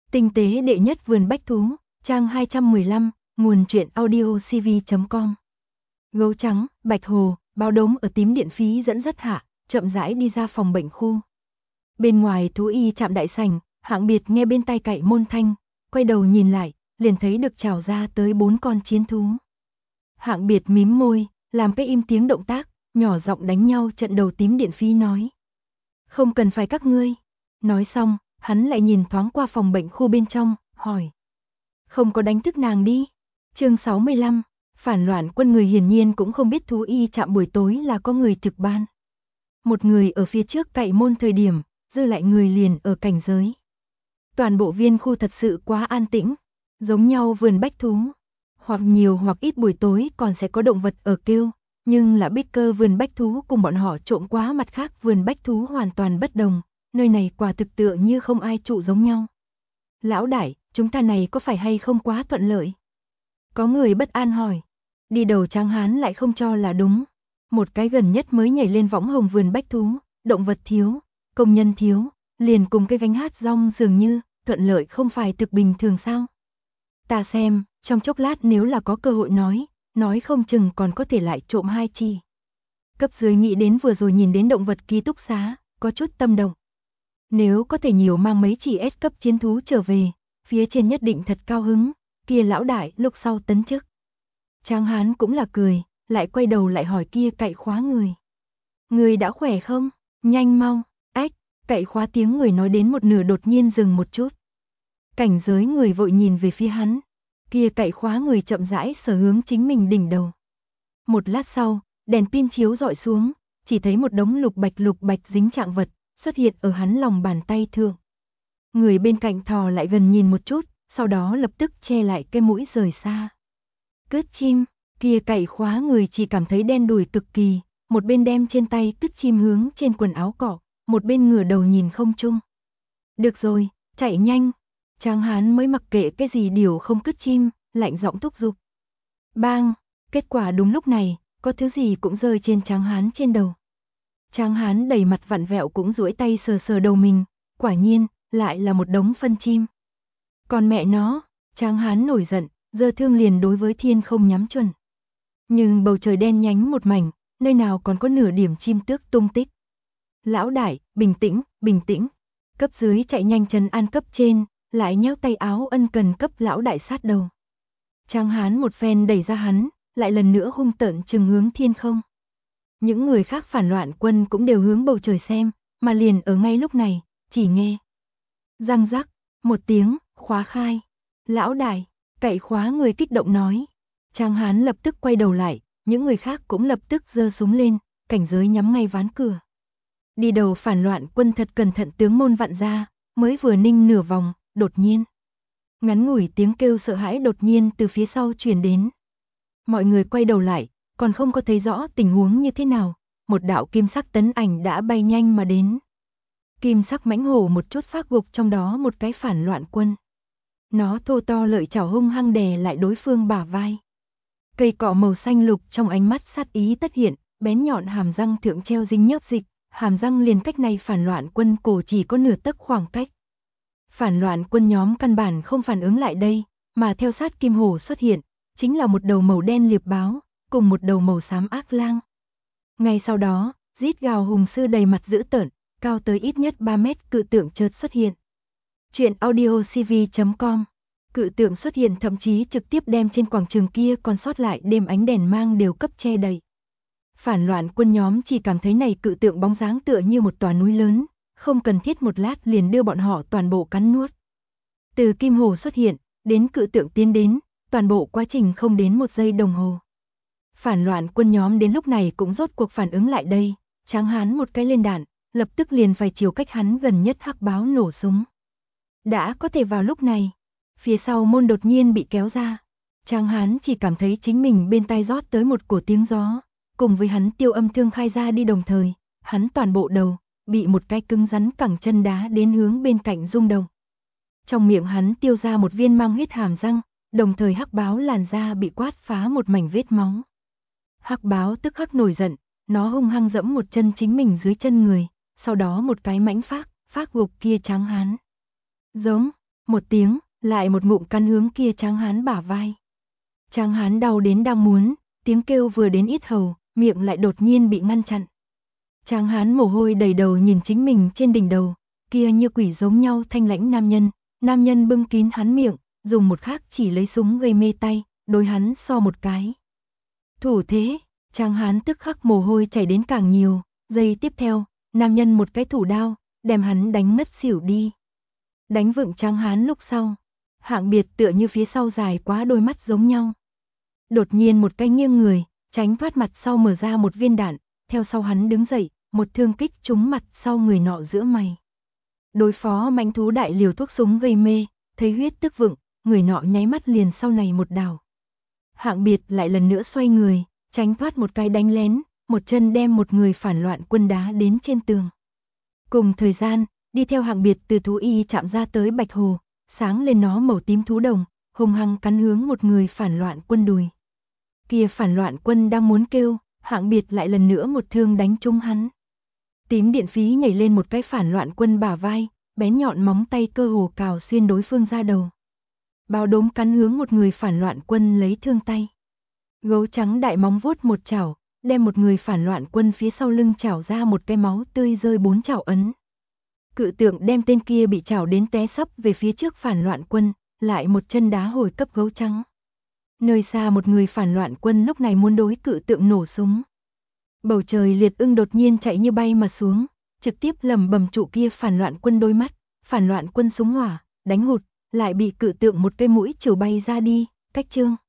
Tinh tế đệ nhất vườn bách thú, trang 215, nguồn truyện audio cv.com. Gấu trắng, bạch hồ, báo đốm ở tím điện phí dẫn dắt hạ, chậm rãi đi ra phòng bệnh khu. Bên ngoài thú y trạm đại sảnh, Hạng Biệt nghe bên tai cậy môn thanh, quay đầu nhìn lại, liền thấy được trào ra tới 4 con chiến thú. Hạng Biệt mím môi, làm cái im tiếng động tác, nhỏ giọng đánh nhau trận đầu tím điện phí nói. Không cần phải các ngươi. Nói xong, hắn lại nhìn thoáng qua phòng bệnh khu bên trong, hỏi. Không có đánh thức nàng đi. Chương 65, phản loạn quân người hiển nhiên cũng không biết thú y trạm buổi tối là có người trực ban. Một người ở phía trước cậy môn thời điểm, dư lại người liền ở cảnh giới. Toàn bộ viên khu thật sự quá an tĩnh, giống nhau vườn bách thú. Hoặc nhiều hoặc ít buổi tối còn sẽ có động vật ở kêu, nhưng là Baker vườn bách thú cùng bọn họ trộn quá mặt khác vườn bách thú hoàn toàn bất đồng, nơi này quả thực tựa như không ai trụ giống nhau. Lão đại, chúng ta này có phải hay không quá thuận lợi? Có người bất an hỏi. Đi đầu Tráng Hán lại không cho là đúng. Một cái gần nhất mới nhảy lên võng hồng vườn bách thú, động vật thiếu, công nhân thiếu, liền cùng cái gánh hát rong dường như, thuận lợi không phải thực bình thường sao? Ta xem, trong chốc lát nếu là có cơ hội nói không chừng còn có thể lại trộm 2 chi. Cấp dưới nghĩ đến vừa rồi nhìn đến động vật ký túc xá, có chút tâm động. Nếu có thể nhiều mang mấy chỉ S cấp chiến thú trở về, phía trên nhất định thật cao hứng, kia lão đại lúc sau tấn chức. Tráng Hán cũng là cười, lại quay đầu lại hỏi kia cậy khóa người. Người đã khỏe không? Nhanh mau, ách, cậy khóa tiếng người nói đến một nửa đột nhiên dừng một chút. Cảnh giới người vội nhìn về phía hắn, kia cậy khóa người chậm rãi sờ hướng chính mình đỉnh đầu. Một lát sau, đèn pin chiếu dọi xuống, chỉ thấy một đống lục bạch dính trạng vật xuất hiện ở hắn lòng bàn tay thượng. Người bên cạnh thò lại gần nhìn một chút, sau đó lập tức che lại cái mũi rời xa. Cứt chim, kia cậy khóa người chỉ cảm thấy đen đủi cực kỳ, một bên đem trên tay cứt chim hướng trên quần áo cọ, một bên ngửa đầu nhìn không trung. Được rồi, chạy nhanh. Tráng Hán mới mặc kệ cái gì điều không cứt chim, lạnh giọng thúc giục. Bang, kết quả đúng lúc này, có thứ gì cũng rơi trên Tráng Hán trên đầu. Tráng Hán đầy mặt vặn vẹo cũng duỗi tay sờ sờ đầu mình, quả nhiên, lại là một đống phân chim. Còn mẹ nó, Tráng Hán nổi giận, giơ thương liền đối với thiên không nhắm chuẩn. Nhưng bầu trời đen nhánh một mảnh, nơi nào còn có nửa điểm chim tước tung tích. Lão đại, bình tĩnh, bình tĩnh. Cấp dưới chạy nhanh trấn an cấp trên, lại nhéo tay áo ân cần cấp lão đại sát đầu. Tráng Hán một phen đẩy ra hắn, lại lần nữa hung tợn trừng hướng thiên không. Những người khác phản loạn quân cũng đều hướng bầu trời xem, mà liền ở ngay lúc này, chỉ nghe. Răng rắc, một tiếng, khóa khai. Lão đại, cậy khóa người kích động nói. Tráng Hán lập tức quay đầu lại, những người khác cũng lập tức giơ súng lên, cảnh giới nhắm ngay ván cửa. Đi đầu phản loạn quân thật cẩn thận tướng môn vặn ra, mới vừa ninh nửa vòng, đột nhiên. Ngắn ngủi tiếng kêu sợ hãi đột nhiên từ phía sau truyền đến. Mọi người quay đầu lại, còn không có thấy rõ tình huống như thế nào, một đạo kim sắc tấn ảnh đã bay nhanh mà đến. Kim sắc mãnh hổ một chút phác gục trong đó một cái phản loạn quân. Nó thô to lợi chảo hung hăng đè lại đối phương bả vai. Cây cọ màu xanh lục trong ánh mắt sát ý tất hiện, bén nhọn hàm răng thượng treo dính nhớp dịch, hàm răng liền cách này phản loạn quân cổ chỉ có nửa tấc khoảng cách. Phản loạn quân nhóm căn bản không phản ứng lại đây, mà theo sát kim hổ xuất hiện, chính là một đầu màu đen liệp báo, cùng một đầu màu xám ác lang. Ngay sau đó, rít gào hùng sư đầy mặt dữ tợn, cao tới ít nhất 3 mét cự tượng chợt xuất hiện. Truyện audio cv.com. Cự tượng xuất hiện thậm chí trực tiếp đem trên quảng trường kia còn sót lại đêm ánh đèn mang đều cấp che đầy. Phản loạn quân nhóm chỉ cảm thấy này cự tượng bóng dáng tựa như một tòa núi lớn, không cần thiết một lát liền đưa bọn họ toàn bộ cắn nuốt. Từ kim hồ xuất hiện, đến cự tượng tiến đến, toàn bộ quá trình không đến 1 giây đồng hồ. Phản loạn quân nhóm đến lúc này cũng rốt cuộc phản ứng lại đây, Tráng Hán một cái lên đạn, lập tức liền phải chiều cách hắn gần nhất hắc báo nổ súng. Đã có thể vào lúc này, phía sau môn đột nhiên bị kéo ra. Tráng Hán chỉ cảm thấy chính mình bên tai rót tới một cổ tiếng gió, cùng với hắn tiêu âm thương khai ra đi đồng thời, hắn toàn bộ đầu bị một cái cứng rắn cẳng chân đá đến hướng bên cạnh rung động. Trong miệng hắn tiêu ra một viên mang huyết hàm răng, đồng thời hắc báo làn da bị quát phá một mảnh vết máu. Hắc báo tức khắc nổi giận, nó hung hăng dẫm một chân chính mình dưới chân người, sau đó một cái mãnh phác gục kia Tráng Hán. Giống, một tiếng, lại một ngụm cắn hướng kia tráng hán bả vai. Tráng hán đau đến đang muốn, tiếng kêu vừa đến yết hầu, miệng lại đột nhiên bị ngăn chặn. Tráng hán mồ hôi đầy đầu nhìn chính mình trên đỉnh đầu, kia như quỷ giống nhau thanh lãnh nam nhân bưng kín hắn miệng, dùng một khác chỉ lấy súng gây mê tay, đối hắn so một cái. Thủ thế, tráng hán tức khắc mồ hôi chảy đến càng nhiều, giây tiếp theo, nam nhân một cái thủ đao, đem hắn đánh ngất xỉu đi. Đánh vựng tráng hán lúc sau, Hạng Biệt tựa như phía sau dài quá đôi mắt giống nhau. Đột nhiên một cái nghiêng người, tránh thoát mặt sau mở ra một viên đạn, theo sau hắn đứng dậy, một thương kích trúng mặt sau người nọ giữa mày. Đối phó mãnh thú đại liều thuốc súng gây mê, thấy huyết tức vựng, người nọ nháy mắt liền sau này một đảo. Hạng Biệt lại lần nữa xoay người, tránh thoát một cái đánh lén, một chân đem một người phản loạn quân đá đến trên tường. Cùng thời gian, đi theo Hạng Biệt từ thú y chạm ra tới Bạch Hồ, sáng lên nó màu tím thú đồng, hung hăng cắn hướng một người phản loạn quân đùi. Kia phản loạn quân đang muốn kêu, Hạng Biệt lại lần nữa một thương đánh trúng hắn. Tím điện phí nhảy lên một cái phản loạn quân bả vai, bén nhọn móng tay cơ hồ cào xuyên đối phương ra đầu. Bao đốm cắn hướng một người phản loạn quân lấy thương tay. Gấu trắng đại móng vuốt một chảo, đem một người phản loạn quân phía sau lưng chảo ra một cái máu tươi rơi 4 chảo ấn. Cự tượng đem tên kia bị chảo đến té sấp về phía trước phản loạn quân, lại một chân đá hồi cấp gấu trắng. Nơi xa một người phản loạn quân lúc này muốn đối cự tượng nổ súng. Bầu trời liệt ưng đột nhiên chạy như bay mà xuống, trực tiếp lầm bầm trụ kia phản loạn quân đôi mắt, phản loạn quân súng hỏa, đánh hụt, lại bị cự tượng một cây mũi chửu bay ra đi, cách chương.